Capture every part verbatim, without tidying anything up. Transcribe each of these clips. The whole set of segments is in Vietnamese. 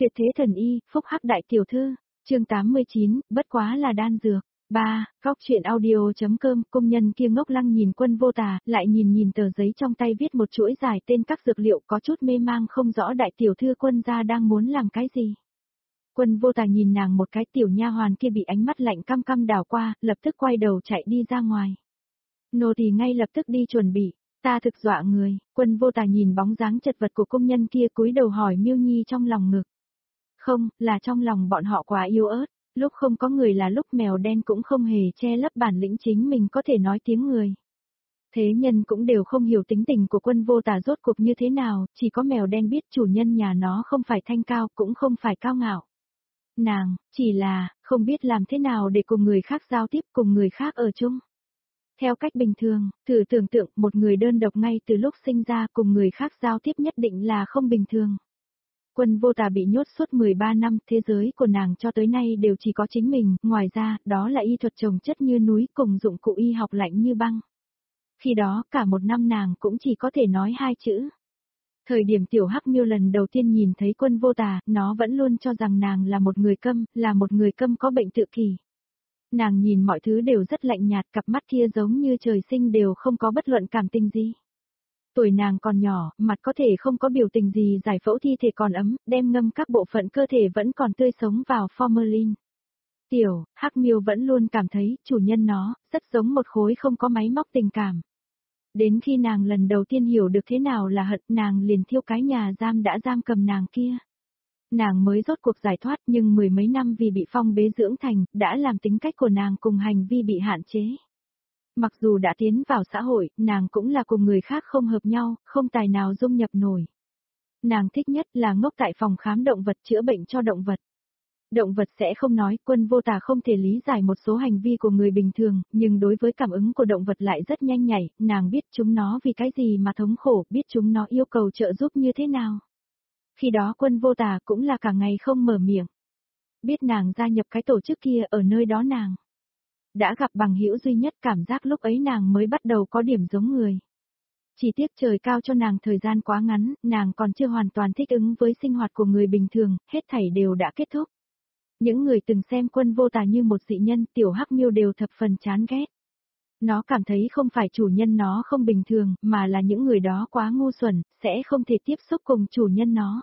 Tuyệt thế thần y, phúc hắc đại tiểu thư, chương tám mươi chín, bất quá là đan dược. ba. Góc truyện audio.com. Công nhân kia ngốc lăng nhìn Quân Vô Tà, lại nhìn nhìn tờ giấy trong tay viết một chuỗi dài tên các dược liệu, có chút mê mang không rõ đại tiểu thư Quân gia đang muốn làm cái gì. Quân Vô Tà nhìn nàng một cái, tiểu nha hoàn kia bị ánh mắt lạnh căm căm đảo qua, lập tức quay đầu chạy đi ra ngoài. Nô tỳ ngay lập tức đi chuẩn bị, ta thực dọa người. Quân Vô Tà nhìn bóng dáng chật vật của công nhân kia cúi đầu hỏi Miêu Nhi trong lòng ngực. Không, là trong lòng bọn họ quá yếu ớt, lúc không có người là lúc mèo đen cũng không hề che lấp bản lĩnh chính mình có thể nói tiếng người. Thế nhân cũng đều không hiểu tính tình của Quân Vô Tà rốt cuộc như thế nào, chỉ có mèo đen biết chủ nhân nhà nó không phải thanh cao, cũng không phải cao ngạo. Nàng, chỉ là, không biết làm thế nào để cùng người khác giao tiếp, cùng người khác ở chung. Theo cách bình thường, thử tưởng tượng một người đơn độc ngay từ lúc sinh ra cùng người khác giao tiếp nhất định là không bình thường. Quân Vô Tà bị nhốt suốt mười ba năm, thế giới của nàng cho tới nay đều chỉ có chính mình, ngoài ra, đó là y thuật trồng chất như núi cùng dụng cụ y học lạnh như băng. Khi đó, cả một năm nàng cũng chỉ có thể nói hai chữ. Thời điểm tiểu hắc miêu lần đầu tiên nhìn thấy Quân Vô Tà, nó vẫn luôn cho rằng nàng là một người câm, là một người câm có bệnh tự kỷ. Nàng nhìn mọi thứ đều rất lạnh nhạt, cặp mắt kia giống như trời sinh đều không có bất luận cảm tình gì. Tuổi nàng còn nhỏ, mặt có thể không có biểu tình gì, giải phẫu thi thể còn ấm, đem ngâm các bộ phận cơ thể vẫn còn tươi sống vào formalin. Tiểu, hắc miêu vẫn luôn cảm thấy, chủ nhân nó, rất giống một khối không có máy móc tình cảm. Đến khi nàng lần đầu tiên hiểu được thế nào là hận, nàng liền thiêu cái nhà giam đã giam cầm nàng kia. Nàng mới rốt cuộc giải thoát, nhưng mười mấy năm vì bị phong bế dưỡng thành, đã làm tính cách của nàng cùng hành vi bị hạn chế. Mặc dù đã tiến vào xã hội, nàng cũng là cùng người khác không hợp nhau, không tài nào dung nhập nổi. Nàng thích nhất là ngốc tại phòng khám động vật chữa bệnh cho động vật. Động vật sẽ không nói, Quân Vô Tà không thể lý giải một số hành vi của người bình thường, nhưng đối với cảm ứng của động vật lại rất nhanh nhạy, nàng biết chúng nó vì cái gì mà thống khổ, biết chúng nó yêu cầu trợ giúp như thế nào. Khi đó Quân Vô Tà cũng là cả ngày không mở miệng. Biết nàng gia nhập cái tổ chức kia, ở nơi đó nàng đã gặp bằng hữu duy nhất, cảm giác lúc ấy nàng mới bắt đầu có điểm giống người. Chỉ tiếc trời cao cho nàng thời gian quá ngắn, nàng còn chưa hoàn toàn thích ứng với sinh hoạt của người bình thường, hết thảy đều đã kết thúc. Những người từng xem Quân Vô Tà như một dị nhân, tiểu hắc miêu đều thập phần chán ghét. Nó cảm thấy không phải chủ nhân nó không bình thường, mà là những người đó quá ngu xuẩn, sẽ không thể tiếp xúc cùng chủ nhân nó.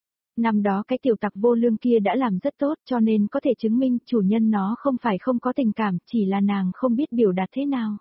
Năm đó cái tiểu tặc vô lương kia đã làm rất tốt, cho nên có thể chứng minh chủ nhân nó không phải không có tình cảm, chỉ là nàng không biết biểu đạt thế nào.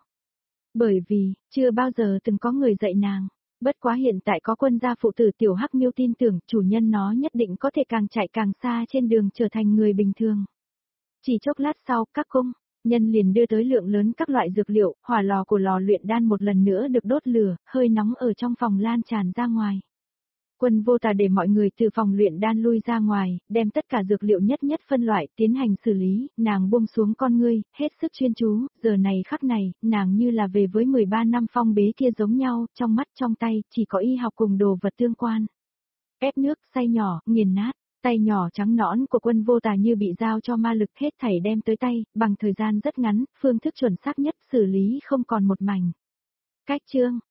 Bởi vì, chưa bao giờ từng có người dạy nàng. Bất quá hiện tại có Quân gia phụ tử, tiểu hắc miêu tin tưởng chủ nhân nó nhất định có thể càng chạy càng xa trên đường trở thành người bình thường. Chỉ chốc lát sau, các cung nhân liền đưa tới lượng lớn các loại dược liệu, hỏa lò của lò luyện đan một lần nữa được đốt lửa, hơi nóng ở trong phòng lan tràn ra ngoài. Quân Vô Tà để mọi người từ phòng luyện đan lui ra ngoài, đem tất cả dược liệu nhất nhất phân loại, tiến hành xử lý, nàng buông xuống con ngươi, hết sức chuyên chú, giờ này khắc này, nàng như là về với mười ba năm phong bế kia giống nhau, trong mắt trong tay, chỉ có y học cùng đồ vật tương quan. Ép nước, xay nhỏ, nghiền nát, tay nhỏ trắng nõn của Quân Vô Tà như bị giao cho ma lực hết thảy đem tới tay, bằng thời gian rất ngắn, phương thức chuẩn xác nhất xử lý không còn một mảnh. Cách chương